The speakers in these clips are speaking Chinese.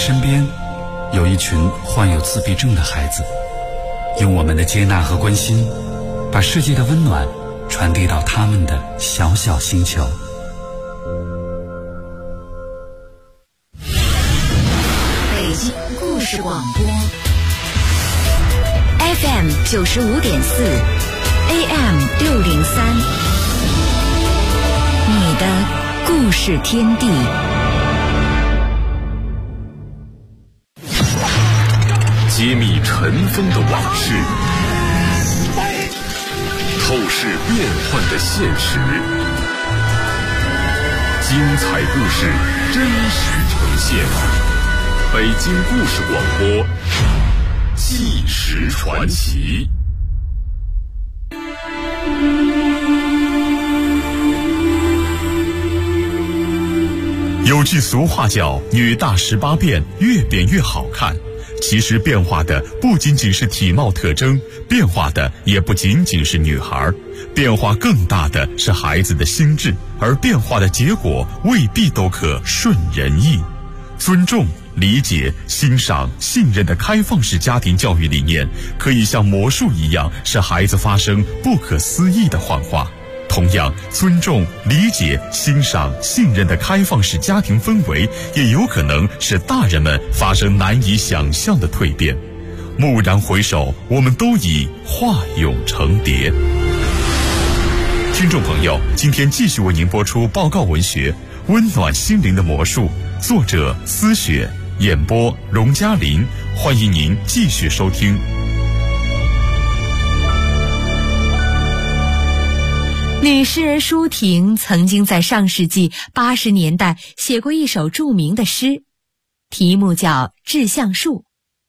身边有一群患有自闭症的孩子，用我们的接纳和关心，把世界的温暖传递到他们的小小星球。 北京故事广播 FM 95.4 AM 603，你的故事天地。 揭秘尘封的往事，透视变幻的现实，精彩故事真实呈现。北京故事广播，纪实传奇。有句俗话叫“女大18变，越变越好看”。其实变化的不仅仅是体貌特征，变化的也不仅仅是女孩，变化更大的是孩子的心智，而变化的结果未必都可顺人意。尊重、理解、欣赏、信任的开放式家庭教育理念，可以像魔术一样，使孩子发生不可思议的幻化。同样，尊重、理解、欣赏、信任的开放式家庭氛围，也有可能使大人们发生难以想象的蜕变。蓦然回首，我们都已化蛹成蝶。听众朋友，今天继续为您播出报告文学《温暖心灵的魔术》，作者思雪，演播荣嘉林。欢迎您继续收听。 女诗人舒婷曾经在上世纪80年代写过一首著名的诗，题目叫《致橡树》。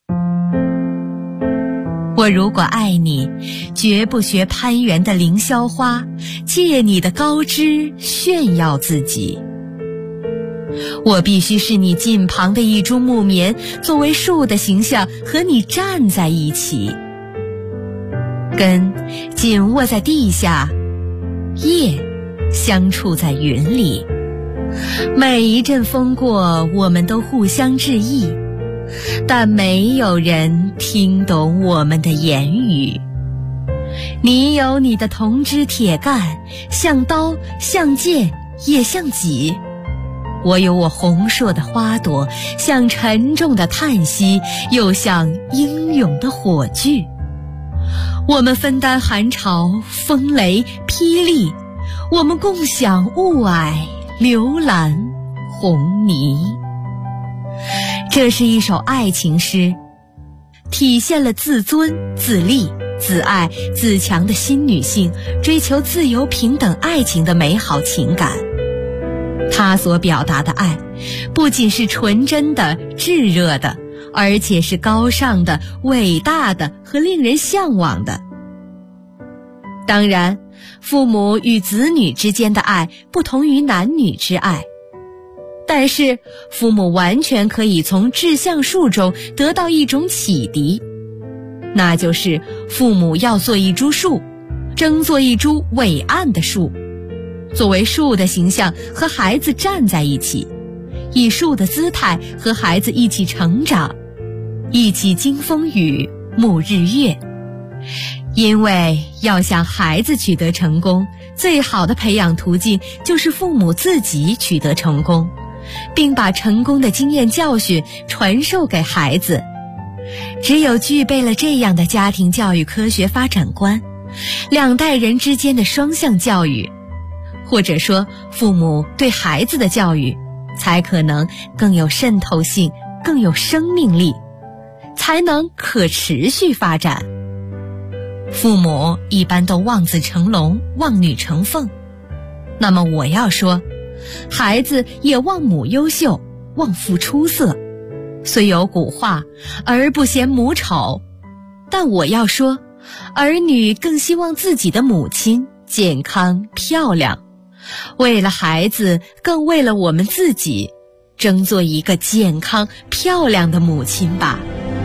我如果爱你，绝不学攀援的凌霄花，借你的高枝炫耀自己。我必须是你近旁的一株木棉，作为树的形象和你站在一起，根紧握在地下，叶相触在云里，每一阵风过，我们都互相致意，但没有人听懂我们的言语。你有你的铜枝铁干，像刀，像剑，也像戟。我有我红硕的花朵，像沉重的叹息，又像英勇的火炬。我们分担寒潮、风雷、霹雳，我们共享雾霭、流岚、红泥。这是一首爱情诗，体现了自尊、自立、自爱、自强的新女性追求自由、平等爱情的美好情感。她所表达的爱，不仅是纯真的、炙热的，而且是高尚的、伟大的和令人向往的。当然，父母与子女之间的爱不同于男女之爱，但是父母完全可以从致橡树中得到一种启迪，那就是父母要做一株树，争做一株伟岸的树，作为树的形象和孩子站在一起，以树的姿态和孩子一起成长，一起经风雨、沐日月。因为要想孩子取得成功，最好的培养途径就是父母自己取得成功，并把成功的经验教训传授给孩子。只有具备了这样的家庭教育科学发展观，两代人之间的双向教育，或者说父母对孩子的教育，才可能更有渗透性，更有生命力，才能可持续发展。父母一般都望子成龙，望女成凤，那么我要说，孩子也望母优秀，望父出色。虽有古话儿不嫌母丑，但我要说，儿女更希望自己的母亲健康漂亮。为了孩子，更为了我们自己，争做一个健康漂亮的母亲吧。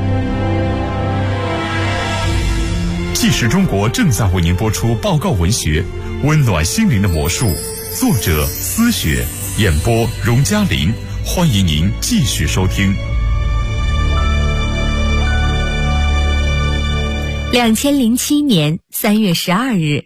纪实中国正在为您播出报告文学《温暖心灵的魔术》，作者思雪，演播荣嘉林。欢迎您继续收听。 2007年3月12日，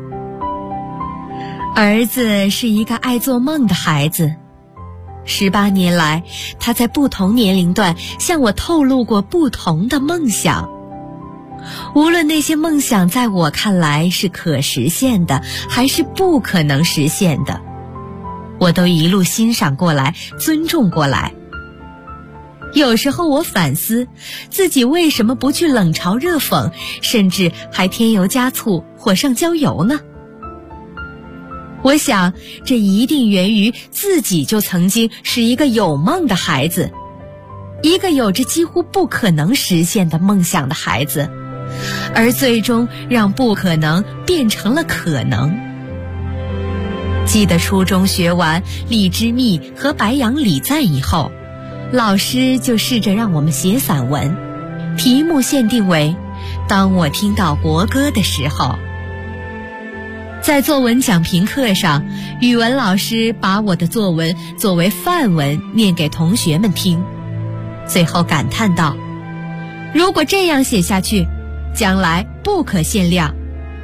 儿子是一个爱做梦的孩子。18年来，他在不同年龄段向我透露过不同的梦想。无论那些梦想在我看来是可实现的，还是不可能实现的，我都一路欣赏过来，尊重过来。有时候我反思自己为什么不去冷嘲热讽，甚至还添油加醋，火上浇油呢？我想这一定源于自己就曾经是一个有梦的孩子，一个有着几乎不可能实现的梦想的孩子，而最终让不可能变成了可能。记得初中学完《荔枝蜜》和《白杨礼赞》以后，老师就试着让我们写散文，题目限定为《当我听到国歌的时候》。在作文讲评课上，语文老师把我的作文作为范文念给同学们听，最后感叹道：如果这样写下去，将来不可限量。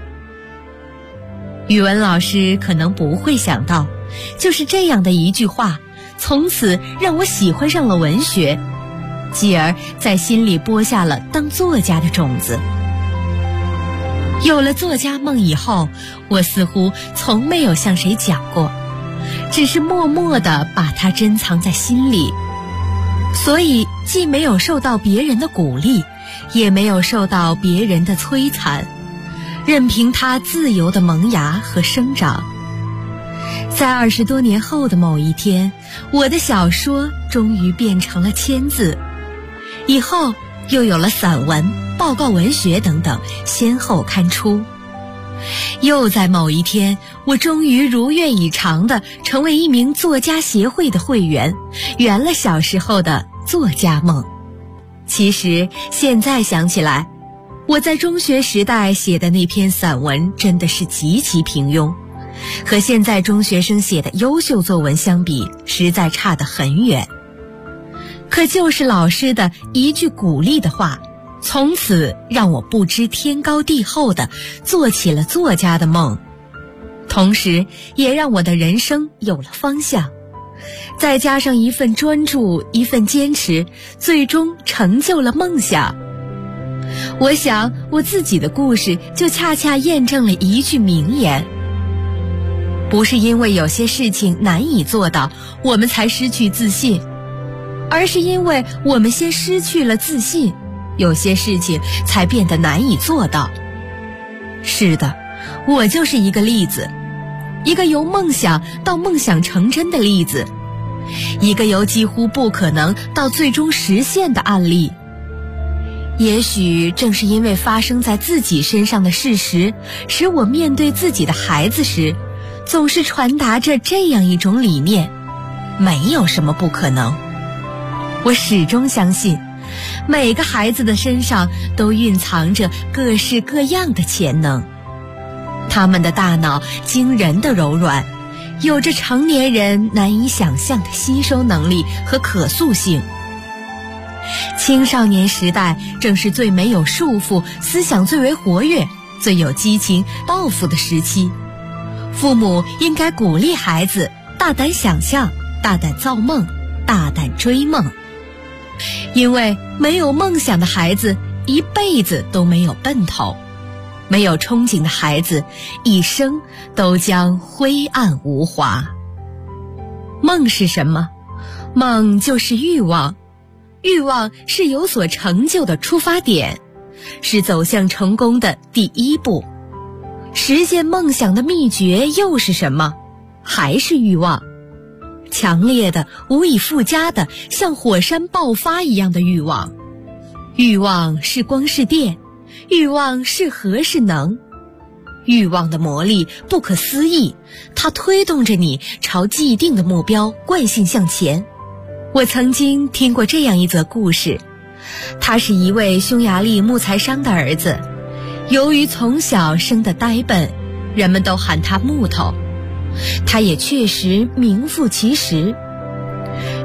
语文老师可能不会想到，就是这样的一句话，从此让我喜欢上了文学，继而在心里播下了当作家的种子。有了作家梦以后，我似乎从没有向谁讲过，只是默默地把它珍藏在心里，所以既没有受到别人的鼓励，也没有受到别人的摧残，任凭它自由地萌芽和生长。在20多年后的某一天，我的小说终于变成了签字，以后又有了散文、报告文学等等先后刊出。又在某一天，我终于如愿以偿地成为一名作家协会的会员，圆了小时候的作家梦。其实现在想起来，我在中学时代写的那篇散文真的是极其平庸，和现在中学生写的优秀作文相比，实在差得很远。可就是老师的一句鼓励的话，从此让我不知天高地厚地做起了作家的梦，同时也让我的人生有了方向。再加上一份专注，一份坚持，最终成就了梦想。我想我自己的故事就恰恰验证了一句名言：不是因为有些事情难以做到，我们才失去自信，而是因为我们先失去了自信，有些事情才变得难以做到。是的，我就是一个例子，一个由梦想到梦想成真的例子，一个由几乎不可能到最终实现的案例。也许正是因为发生在自己身上的事实，使我面对自己的孩子时，总是传达着这样一种理念：没有什么不可能。我始终相信，每个孩子的身上都蕴藏着各式各样的潜能，他们的大脑惊人的柔软，有着成年人难以想象的吸收能力和可塑性。青少年时代正是最没有束缚、思想最为活跃、最有激情、抱负的时期。父母应该鼓励孩子大胆想象、大胆造梦、大胆追梦，因为没有梦想的孩子一辈子都没有奔头，没有憧憬的孩子一生都将灰暗无华。梦是什么？梦就是欲望，欲望是有所成就的出发点，是走向成功的第一步。实现梦想的秘诀又是什么？还是欲望。强烈的、无以复加的、像火山爆发一样的欲望。欲望是光是电，欲望是核是能。欲望的魔力不可思议，它推动着你朝既定的目标惯性向前。我曾经听过这样一则故事，他是一位匈牙利木材商的儿子，由于从小生得呆笨，人们都喊他木头。他也确实名副其实。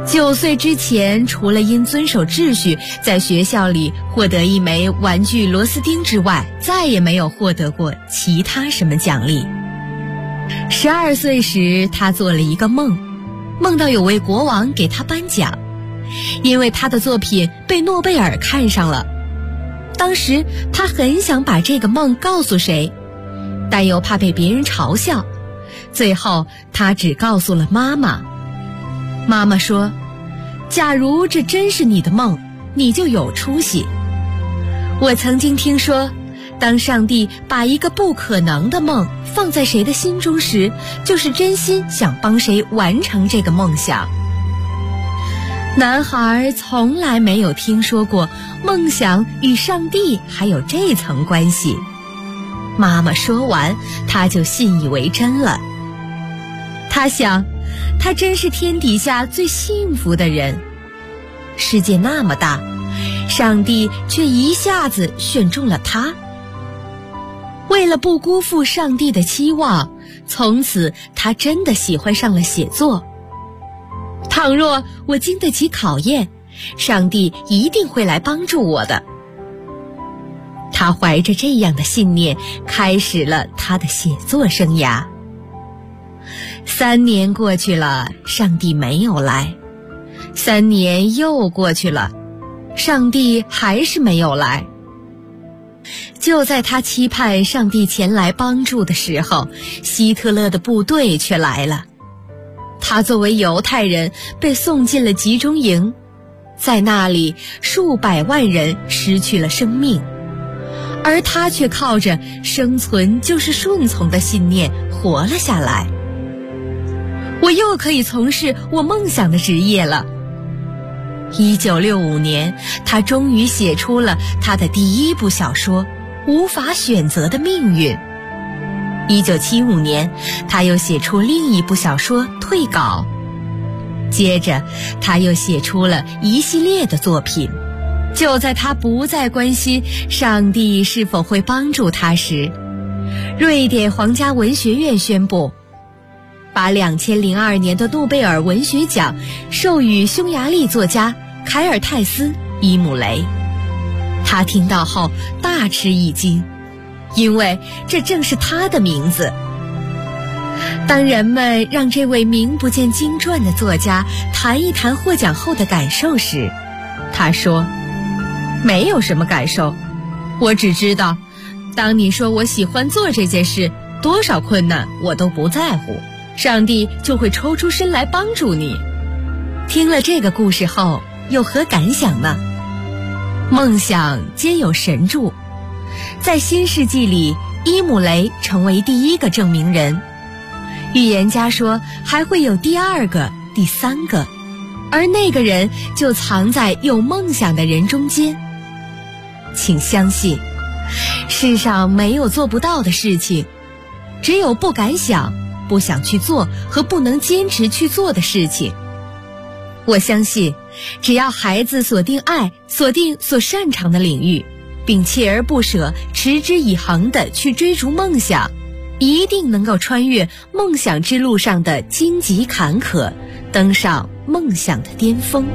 9岁之前，除了因遵守秩序在学校里获得一枚玩具螺丝钉之外，再也没有获得过其他什么奖励。12岁时，他做了一个梦，梦到有位国王给他颁奖，因为他的作品被诺贝尔看上了。当时他很想把这个梦告诉谁，但又怕被别人嘲笑，最后他只告诉了妈妈。妈妈说，假如这真是你的梦，你就有出息。我曾经听说，当上帝把一个不可能的梦放在谁的心中时，就是真心想帮谁完成这个梦想。男孩从来没有听说过梦想与上帝还有这层关系。妈妈说完，他就信以为真了。他想，他真是天底下最幸福的人。世界那么大，上帝却一下子选中了他。为了不辜负上帝的期望，从此他真的喜欢上了写作。倘若我经得起考验，上帝一定会来帮助我的。他怀着这样的信念，开始了他的写作生涯。3年过去了，上帝没有来。3年又过去了，上帝还是没有来。就在他期盼上帝前来帮助的时候，希特勒的部队却来了。他作为犹太人被送进了集中营，在那里数百万人失去了生命，而他却靠着生存就是顺从的信念活了下来。我又可以从事我梦想的职业了。1965年，他终于写出了他的第1部小说《无法选择的命运》。1975年，他又写出另一部小说《退稿》。接着，他又写出了一系列的作品。就在他不再关心上帝是否会帮助他时，瑞典皇家文学院宣布，把2002年的诺贝尔文学奖授予匈牙利作家凯尔泰斯·伊姆雷。他听到后大吃一惊，因为这正是他的名字。当人们让这位名不见经传的作家谈一谈获奖后的感受时，他说，没有什么感受，我只知道，当你说我喜欢做这件事，多少困难我都不在乎，上帝就会抽出身来帮助你。听了这个故事后，有何感想呢？梦想皆有神助，在新世纪里，伊姆雷成为第1个证明人。预言家说还会有第2个、第3个，而那个人就藏在有梦想的人中间。请相信，世上没有做不到的事情，只有不敢想、不想去做和不能坚持去做的事情。我相信，只要孩子锁定爱，锁定所擅长的领域，并锲而不舍、持之以恒地去追逐梦想，一定能够穿越梦想之路上的荆棘坎坷，登上梦想的巅峰。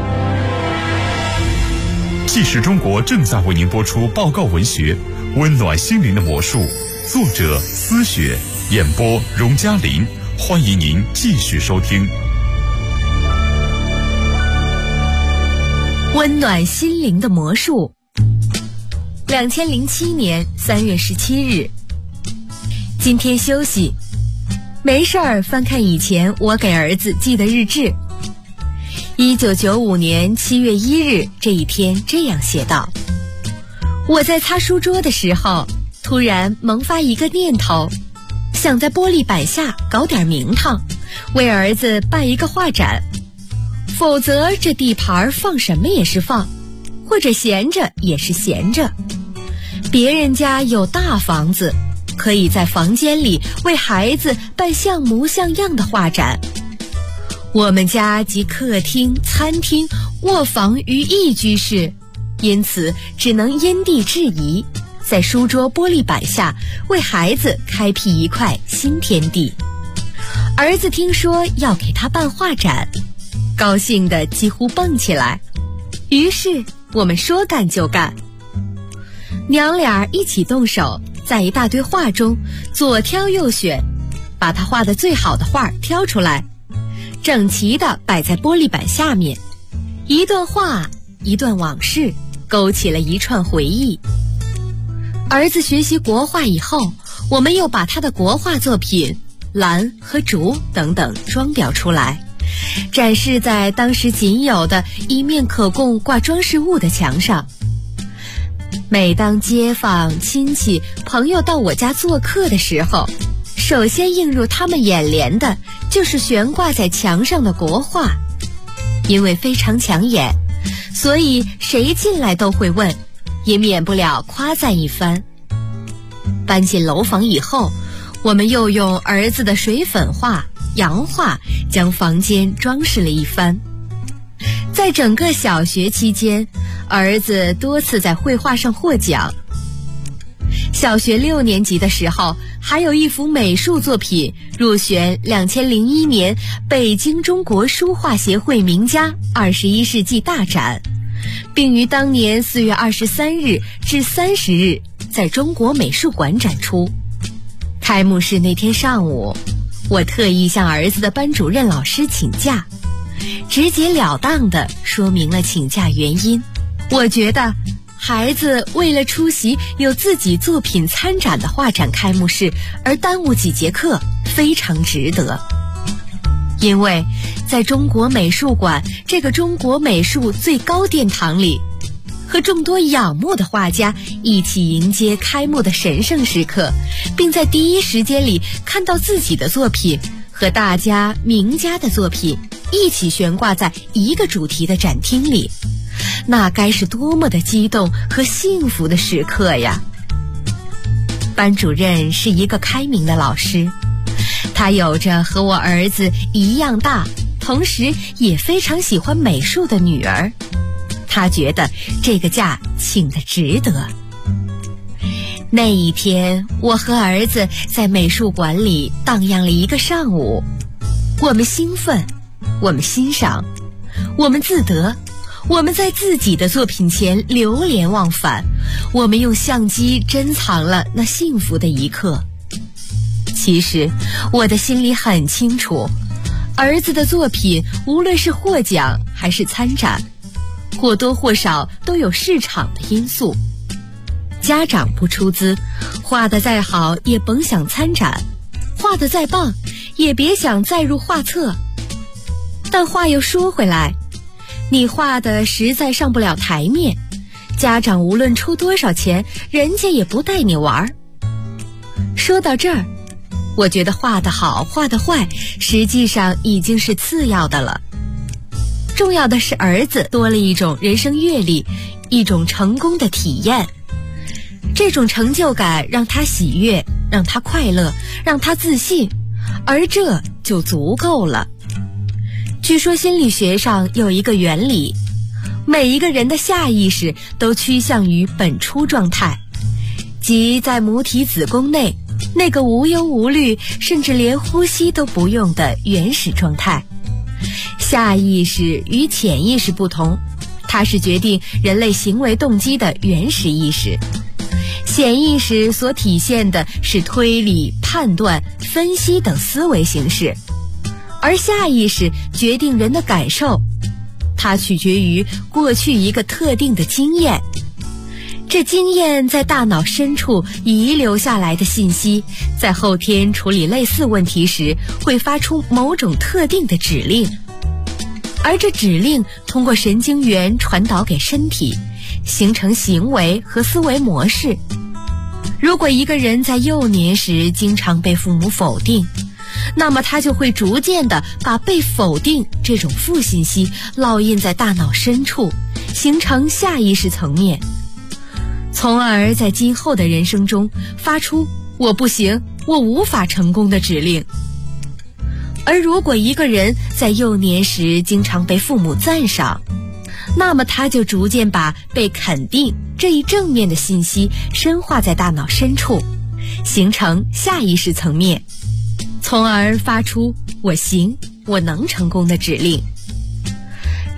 纪实中国正在为您播出报告文学《温暖心灵的魔术》，作者思雪，演播荣嘉林。欢迎您继续收听。 温暖心灵的魔术。2007年3月17日，今天休息，没事儿翻看以前我给儿子记的日志。1995年7月1日这一天这样写道：我在擦书桌的时候，突然萌发一个念头，想在玻璃板下搞点名堂，为儿子办一个画展。否则这地盘放什么也是放，或者闲着也是闲着。别人家有大房子，可以在房间里为孩子办像模像样的画展。我们家集客厅、餐厅、卧房于一居室，因此只能因地制宜，在书桌玻璃板下为孩子开辟一块新天地。儿子听说要给他办画展， 高兴得几乎蹦起来。于是我们说干就干，娘俩一起动手，在一大堆画中左挑右选，把他画的最好的画挑出来，整齐地摆在玻璃板下面，一段画，一段往事，勾起了一串回忆。儿子学习国画以后，我们又把他的国画作品兰和竹等等装裱出来，展示在当时仅有的一面可供挂装饰物的墙上。每当街坊、亲戚、朋友到我家做客的时候，首先映入他们眼帘的就是悬挂在墙上的国画。因为非常抢眼，所以谁进来都会问，也免不了夸赞一番。搬进楼房以后，我们又用儿子的水粉画、洋画将房间装饰了一番。在整个小学期间，儿子多次在绘画上获奖。小学6年级的时候，还有一幅美术作品入选2001年北京中国书画协会名家21世纪大展，并于当年4月23日至30日在中国美术馆展出。开幕式那天上午，我特意向儿子的班主任老师请假，直截了当地说明了请假原因。我觉得孩子为了出席有自己作品参展的画展开幕式而耽误几节课，非常值得。因为在中国美术馆这个中国美术最高殿堂里，和众多仰慕的画家一起迎接开幕的神圣时刻，并在第一时间里看到自己的作品和大家名家的作品一起悬挂在一个主题的展厅里，那该是多么的激动和幸福的时刻呀！班主任是一个开明的老师，他有着和我儿子一样大，同时也非常喜欢美术的女儿，他觉得这个假请得值得。那一天，我和儿子在美术馆里荡漾了一个上午，我们兴奋，我们欣赏，我们自得，我们在自己的作品前流连忘返，我们用相机珍藏了那幸福的一刻。其实我的心里很清楚，儿子的作品无论是获奖还是参展，或多或少都有市场的因素。家长不出资，画得再好也甭想参展，画得再棒也别想再入画册。但话又说回来，你画的实在上不了台面，家长无论出多少钱，人家也不带你玩。说到这儿，我觉得画得好画得坏实际上已经是次要的了，重要的是儿子多了一种人生阅历，一种成功的体验。这种成就感让他喜悦，让他快乐，让他自信，而这就足够了。据说心理学上有一个原理，每一个人的下意识都趋向于本初状态，即在母体子宫内那个无忧无虑，甚至连呼吸都不用的原始状态。下意识与潜意识不同，它是决定人类行为动机的原始意识。潜意识所体现的是推理、判断、分析等思维形式，而下意识决定人的感受，它取决于过去一个特定的经验。这经验在大脑深处遗留下来的信息，在后天处理类似问题时会发出某种特定的指令，而这指令通过神经元传导给身体，形成行为和思维模式。如果一个人在幼年时经常被父母否定，那么他就会逐渐地把被否定这种负信息烙印在大脑深处，形成下意识层面，从而在今后的人生中发出我不行，我无法成功的指令。而如果一个人在幼年时经常被父母赞赏，那么他就逐渐把被肯定这一正面的信息深化在大脑深处，形成下意识层面，从而发出我行，我能成功的指令。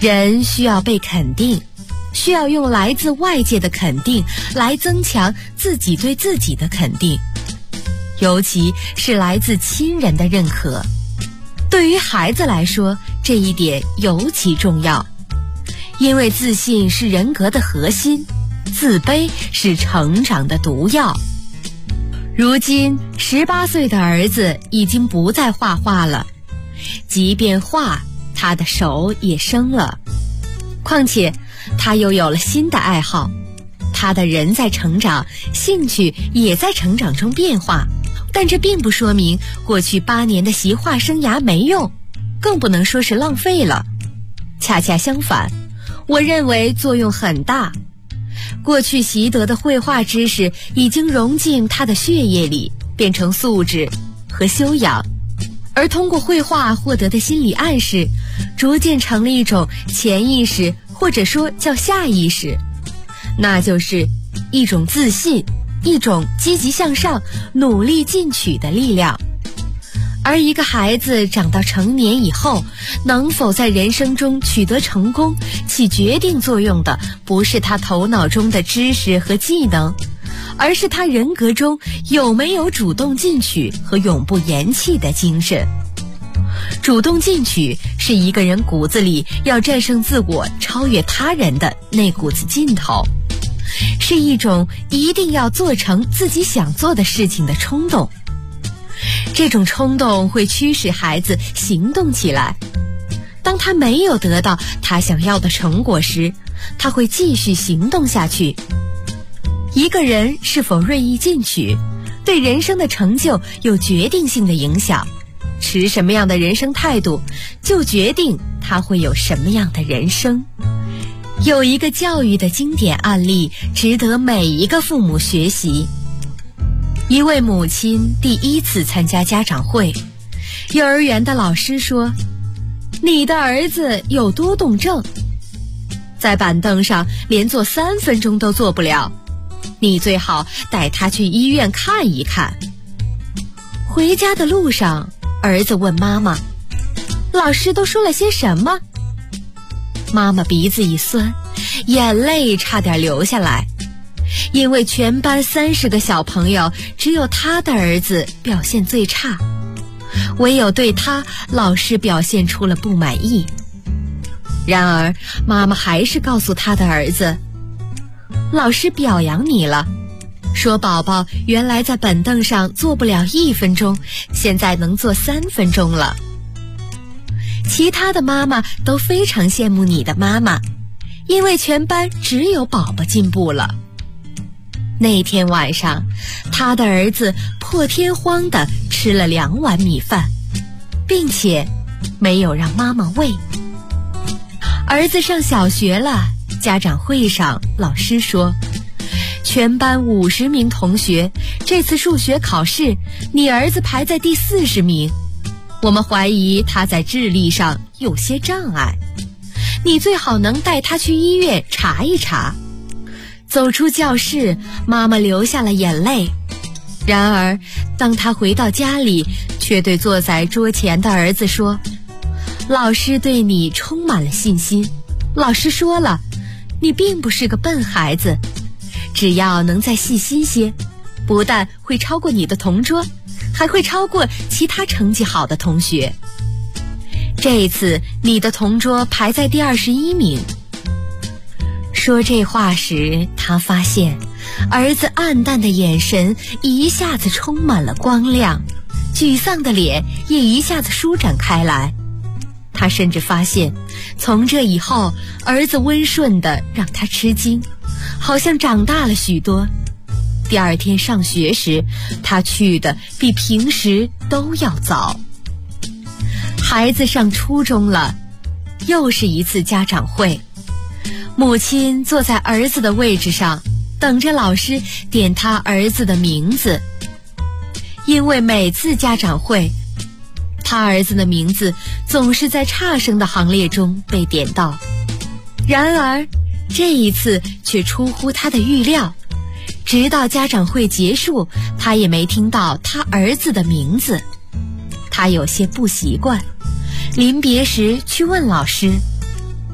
人需要被肯定，需要用来自外界的肯定来增强自己对自己的肯定，尤其是来自亲人的认可。对于孩子来说，这一点尤其重要，因为自信是人格的核心，自卑是成长的毒药。如今18岁的儿子已经不再画画了，即便画，他的手也生了。况且他又有了新的爱好，他的人在成长，兴趣也在成长中变化，但这并不说明过去8年的习画生涯没用，更不能说是浪费了。恰恰相反，我认为作用很大。过去习得的绘画知识已经融进他的血液里，变成素质和修养，而通过绘画获得的心理暗示，逐渐成了一种潜意识，或者说叫下意识，那就是一种自信，一种积极向上、努力进取的力量。而一个孩子长到成年以后，能否在人生中取得成功，起决定作用的不是他头脑中的知识和技能，而是他人格中有没有主动进取和永不言弃的精神。主动进取是一个人骨子里要战胜自我、超越他人的那股子劲头，是一种一定要做成自己想做的事情的冲动。这种冲动会驱使孩子行动起来。当他没有得到他想要的成果时，他会继续行动下去。一个人是否锐意进取，对人生的成就有决定性的影响。持什么样的人生态度，就决定他会有什么样的人生。有一个教育的经典案例，值得每一个父母学习。一位母亲第1次参加家长会，幼儿园的老师说：“你的儿子有多动症，在板凳上连坐3分钟都做不了，你最好带他去医院看一看。”回家的路上，儿子问妈妈：“老师都说了些什么？”妈妈鼻子一酸，眼泪差点流下来。因为全班30个小朋友，只有他的儿子表现最差，唯有对他，老师表现出了不满意。然而，妈妈还是告诉他的儿子：“老师表扬你了，说宝宝原来在板凳上坐不了1分钟，现在能坐3分钟了。”其他的妈妈都非常羡慕你的妈妈，因为全班只有宝宝进步了。那天晚上，他的儿子破天荒地吃了2碗米饭，并且没有让妈妈喂。儿子上小学了，家长会上老师说：“全班50名同学，这次数学考试，你儿子排在第40名。我们怀疑他在智力上有些障碍，你最好能带他去医院查一查。”走出教室，妈妈流下了眼泪。然而，当她回到家里，却对坐在桌前的儿子说：“老师对你充满了信心。老师说了，你并不是个笨孩子，只要能再细心些，不但会超过你的同桌，还会超过其他成绩好的同学。这一次，你的同桌排在第21名。”说这话时，他发现儿子暗淡的眼神一下子充满了光亮，沮丧的脸也一下子舒展开来。他甚至发现，从这以后，儿子温顺的让他吃惊，好像长大了许多。第2天上学时，他去的比平时都要早。孩子上初中了，又是一次家长会。母亲坐在儿子的位置上，等着老师点他儿子的名字。因为每次家长会，他儿子的名字总是在差生的行列中被点到。然而，这一次却出乎他的预料，直到家长会结束，他也没听到他儿子的名字。他有些不习惯，临别时去问老师：“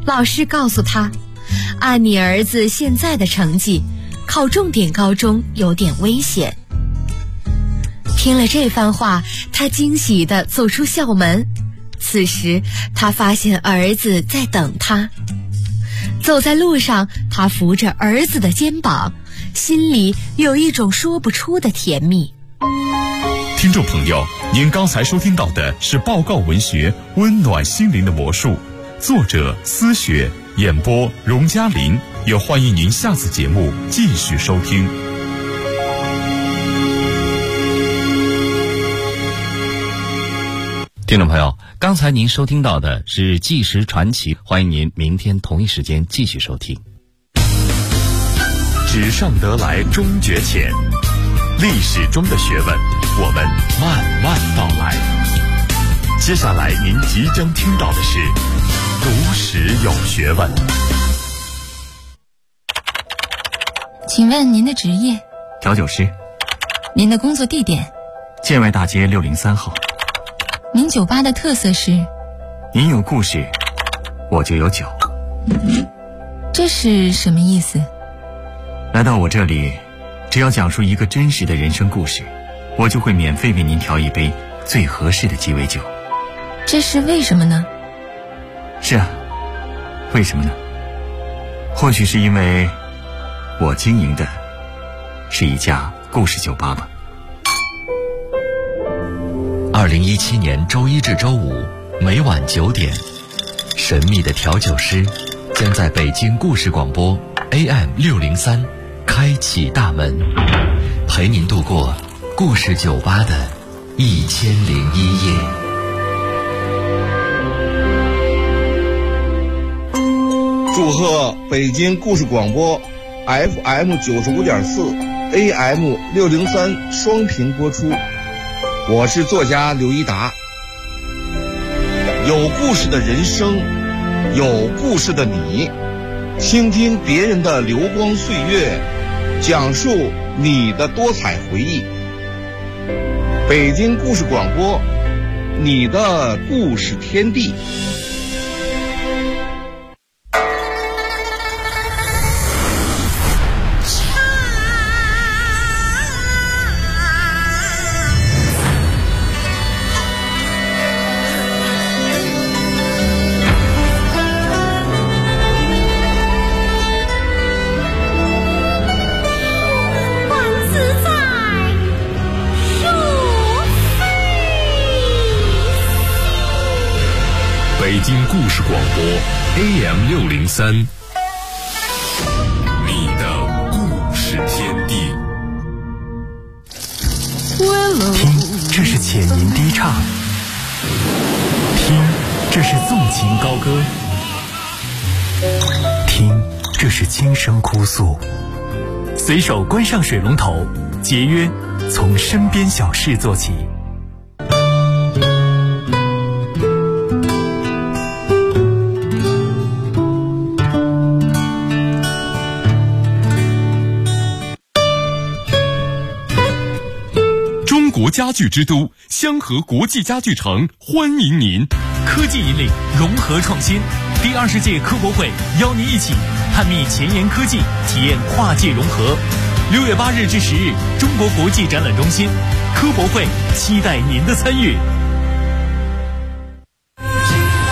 老师告诉他，按你儿子现在的成绩，考重点高中有点危险。听了这番话，他惊喜地走出校门。此时他发现儿子在等他。走在路上，他扶着儿子的肩膀，心里有一种说不出的甜蜜。 听众朋友，您刚才收听到的是报告文学《温暖心灵的魔术》，作者思雪，演播荣嘉林。也欢迎您下次节目继续收听。 听众朋友，刚才您收听到的是纪实传奇，欢迎您明天同一时间继续收听。 纸上得来终觉浅，历史中的学问，我们慢慢道来。接下来您即将听到的是读史有学问。 请问您的职业？ 调酒师。 您的工作地点？ 建外大街603号。 您酒吧的特色是？ 您有故事，我就有酒。 这是什么意思？ 来到我这里，只要讲述一个真实的人生故事，我就会免费为您调一杯最合适的鸡尾酒。 这是为什么呢？ 是啊，为什么呢？或许是因为我经营的是一家故事酒吧吧。 2017年周一至周五每晚9点，神秘的调酒师将在北京故事广播 AM603 开启大门，陪您度过故事酒吧的1001夜。 祝贺北京故事广播 FM95.4 AM603 双频播出。我是作家刘一达。有故事的人生，有故事的你，倾听别人的流光岁月，讲述你的多彩回忆。北京故事广播，你的故事天地。 北京故事广播 AM603， 你的故事天地。 听，这是浅吟低唱；听，这是纵情高歌；听，这是轻声哭诉。随手关上水龙头，节约从身边小事做起。 中国家具之都香河国际家具城欢迎您。 科技引领，融合创新。第20届科博会邀您一起探秘前沿科技，体验跨界融合。6月8日至10日，中国国际展览中心科博会，期待您的参与。